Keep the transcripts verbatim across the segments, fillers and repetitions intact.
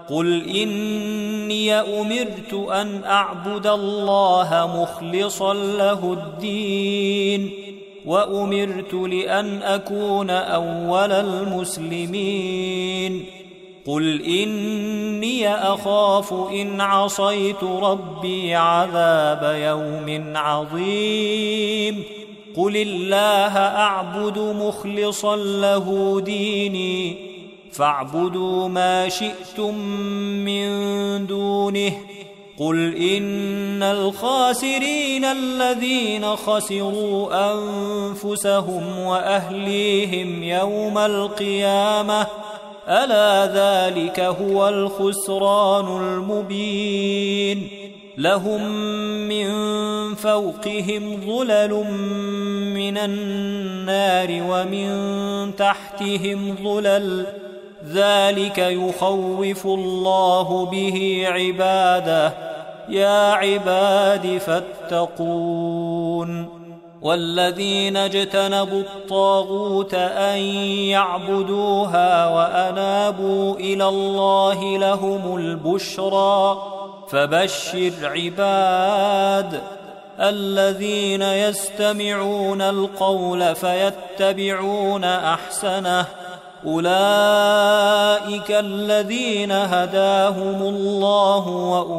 قل إني أمرت أن أعبد الله مخلصا له الدين وأمرت لأن أكون أول المسلمين قل إني أخاف إن عصيت ربي عذاب يوم عظيم قل الله أعبد مخلصا له ديني فاعبدوا ما شئتم من دونه قل إن الخاسرين الذين خسروا أنفسهم وأهليهم يوم القيامة ألا ذلك هو الخسران المبين لهم من فوقهم ظلل من النار ومن تحتهم ظلل ذلك يخوف الله به عباده يا عباد فاتقون والذين اجتنبوا الطاغوت أن يعبدوها وأنابوا إلى الله لهم البشرى فبشر عباد الذين يستمعون القول فيتبعون أحسنه أولئك الذين هداهم الله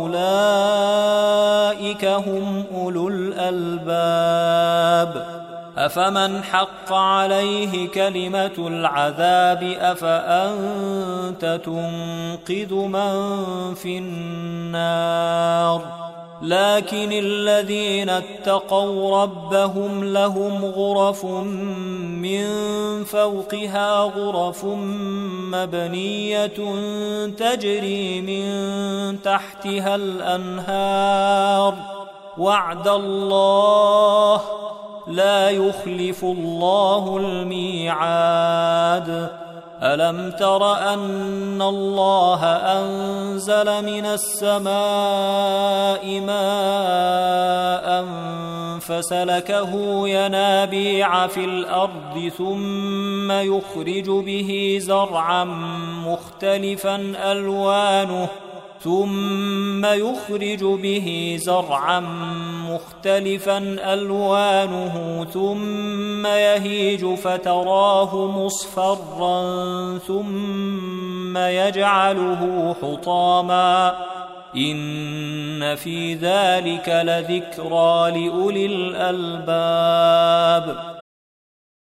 وأولئك هم أولو الألباب أفمن حق عليه كلمة العذاب أفأنت تنقذ من في النار لكن الذين اتقوا ربهم لهم غرف من فوقها غرف مبنية تجري من تحتها الأنهار وعد الله لا يخلف الله الميعاد ألم تر أن الله أنزل من السماء ماء فسلكه ينابيع في الأرض ثم يخرج به زرعا مختلفا ألوانه ثم يخرج به زرعا مختلفا ألوانه ثم يهيج فتراه مصفرا ثم يجعله حطاما إن في ذلك لذكرى لأولي الألباب